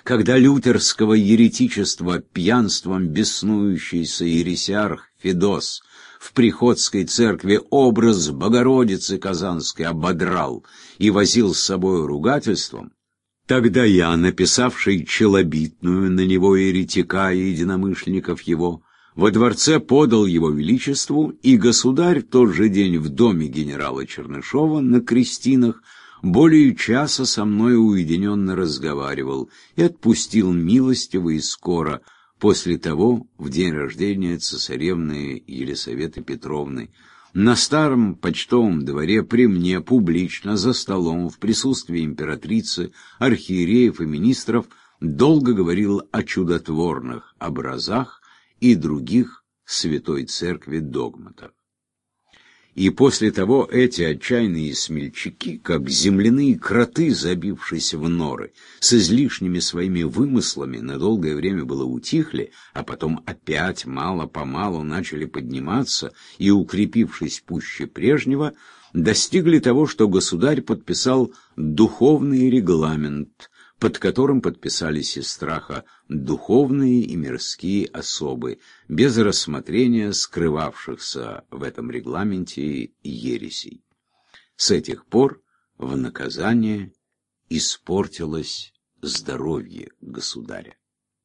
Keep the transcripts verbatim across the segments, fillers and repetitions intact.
когда лютерского еретичества пьянством беснующийся ересиарх Федос в приходской церкви образ Богородицы Казанской ободрал и возил с собой ругательством, тогда я, написавший челобитную на него еретика и единомышленников его, во дворце подал его величеству, и государь в тот же день в доме генерала Чернышова на крестинах более часа со мной уединенно разговаривал и отпустил милостиво и скоро, после того, в день рождения цесаревны Елисаветы Петровны, на старом почтовом дворе при мне публично за столом в присутствии императрицы, архиереев и министров долго говорил о чудотворных образах и других святой церкви догматах. И после того эти отчаянные смельчаки, как земляные кроты, забившиеся в норы, с излишними своими вымыслами на долгое время было утихли, а потом опять мало-помалу начали подниматься и, укрепившись пуще прежнего, достигли того, что государь подписал духовный регламент, под которым подписались из страха духовные и мирские особы, без рассмотрения скрывавшихся в этом регламенте ересей. С этих пор в наказание испортилось здоровье государя.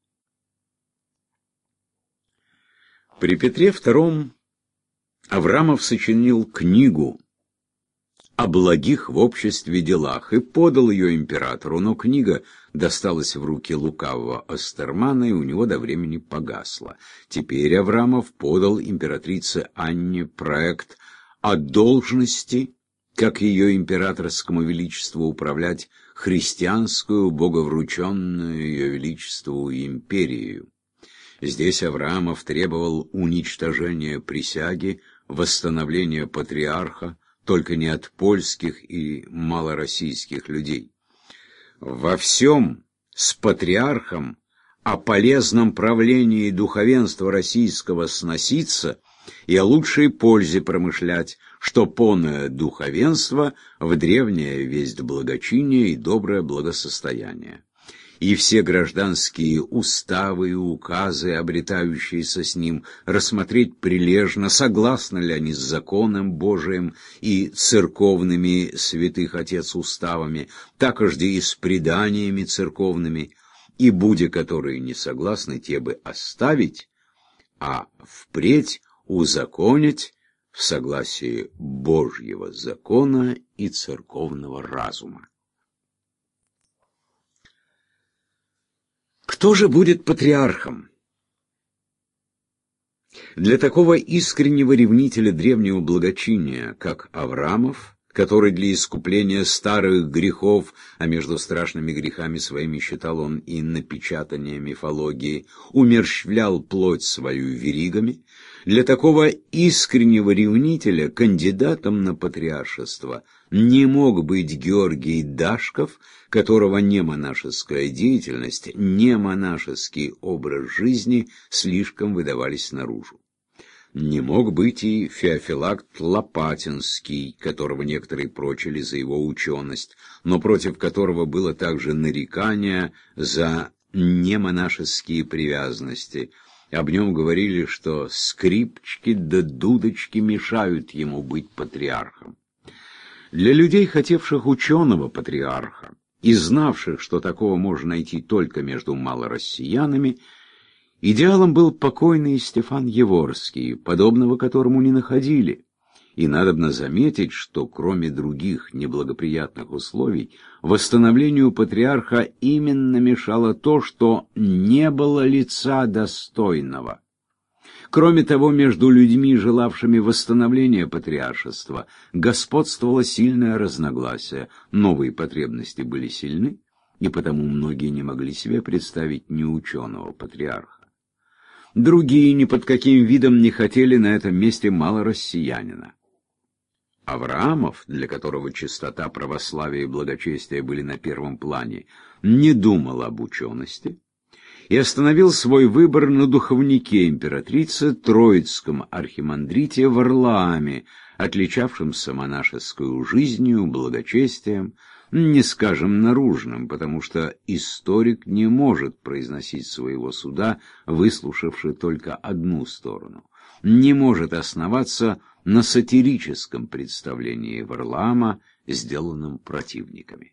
При Петре втором Аврамов сочинил книгу о благих в обществе делах и подал ее императору, но книга досталась в руки лукавого Остермана, и у него до времени погасла. Теперь Аврамов подал императрице Анне проект о должности, как ее императорскому величеству управлять христианскую, боговрученную ее величеству империю. Здесь Аврамов требовал уничтожения присяги, восстановления патриарха, только не от польских и малороссийских людей. Во всем с патриархом о полезном правлении духовенства российского сноситься и о лучшей пользе промышлять, что поное духовенство в древняя весть благочиния и доброе благосостояние. И все гражданские уставы и указы, обретающиеся с ним, рассмотреть прилежно, согласны ли они с законом Божиим и церковными святых отец уставами, такожде и с преданиями церковными, и, будя которые не согласны, те бы оставить, а впредь узаконить в согласии Божьего закона и церковного разума. Кто же будет патриархом? Для такого искреннего ревнителя древнего благочиния, как Аврамов, который для искупления старых грехов, а между страшными грехами своими считал он и напечатание мифологии, умерщвлял плоть свою веригами, для такого искреннего ревнителя кандидатом на патриаршество не мог быть Георгий Дашков, которого не монашеская деятельность, не монашеский образ жизни слишком выдавались наружу. Не мог быть и Феофилакт Лопатинский, которого некоторые прочили за его ученость, но против которого было также нарекание за немонашеские привязанности. Об нем говорили, что скрипочки да дудочки мешают ему быть патриархом. Для людей, хотевших ученого патриарха и знавших, что такого можно найти только между малороссиянами, идеалом был покойный Стефан Еворский, подобного которому не находили. И надобно заметить, что кроме других неблагоприятных условий, восстановлению патриарха именно мешало то, что не было лица достойного. Кроме того, между людьми, желавшими восстановления патриаршества, господствовало сильное разногласие. Новые потребности были сильны, и потому многие не могли себе представить неученого патриарха. Другие ни под каким видом не хотели на этом месте малороссиянина. Авраамов, для которого чистота, православия и благочестия были на первом плане, не думал об учености и остановил свой выбор на духовнике императрицы, троицком архимандрите Варлааме, отличавшемся монашескую жизнью, благочестием, не скажем наружным, потому что историк не может произносить своего суда, выслушавши только одну сторону, не может основаться на сатирическом представлении Варлаама, сделанном противниками.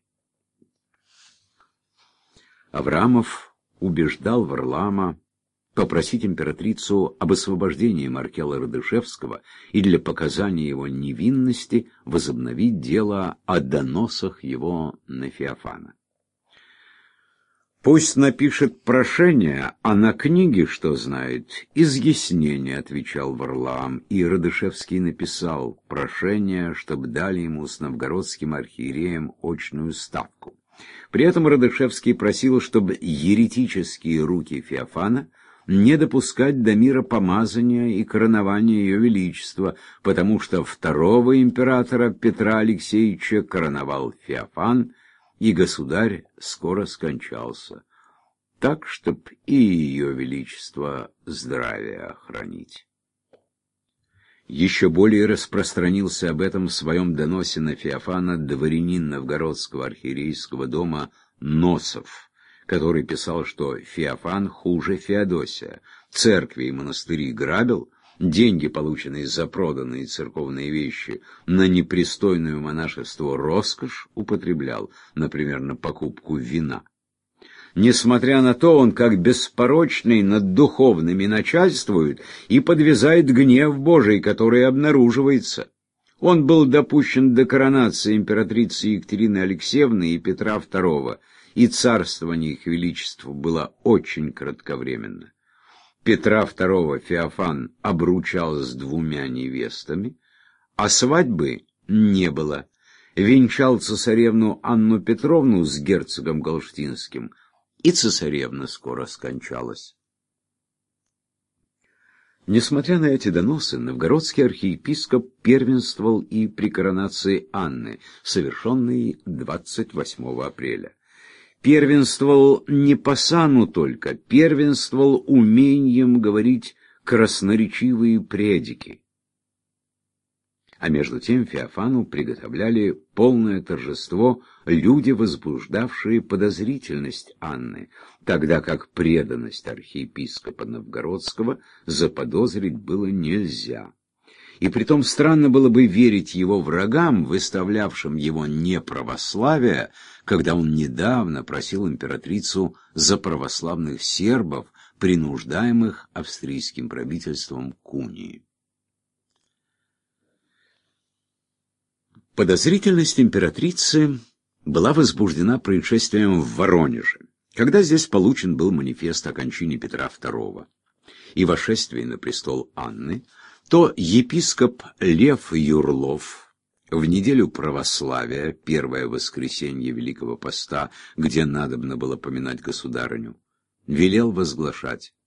Авраамов убеждал Варлаама попросить императрицу об освобождении маркела Радышевского и для показания его невинности возобновить дело о доносах его на Феофана. «Пусть напишет прошение, а на книге, что знает, изъяснение», — отвечал Варлаам, и Радышевский написал прошение, чтобы дали ему с новгородским архиереем очную ставку. При этом Радышевский просил, чтобы еретические руки Феофана не допускать до миропомазания и коронования ее величества, потому что второго императора Петра Алексеевича короновал Феофан, и государь скоро скончался, так, чтоб и ее величество здравие охранить. Еще более распространился об этом в своем доносе на Феофана дворянин новгородского архиерейского дома Носов, который писал, что Феофан хуже Феодосия, церкви и монастыри грабил, деньги, полученные за проданные церковные вещи, на непристойную монашеству роскошь употреблял, например, на покупку вина. Несмотря на то, он, как беспорочный, над духовными начальствует и подвязает гнев Божий, который обнаруживается. Он был допущен до коронации императрицы Екатерины Алексеевны и Петра второго, и царствование их величества было очень кратковременно. Петра второго Феофан обручал с двумя невестами, а свадьбы не было. Венчал цесаревну Анну Петровну с герцогом Галштинским, и цесаревна скоро скончалась. Несмотря на эти доносы, новгородский архиепископ первенствовал и при коронации Анны, совершенной двадцать восьмого апреля. Первенствовал не по сану только, первенствовал умением говорить красноречивые предики. А между тем Феофану приготовляли полное торжество люди, возбуждавшие подозрительность Анны, тогда как преданность архиепископа Новгородского заподозрить было нельзя. И притом странно было бы верить его врагам, выставлявшим его неправославие, когда он недавно просил императрицу за православных сербов, принуждаемых австрийским правительством к унии. Подозрительность императрицы была возбуждена происшествием в Воронеже, когда здесь получен был манифест о кончине Петра второго и восшествии на престол Анны, то епископ Лев Юрлов в неделю православия, первое воскресенье Великого Поста, где надобно было поминать государыню, велел возглашать: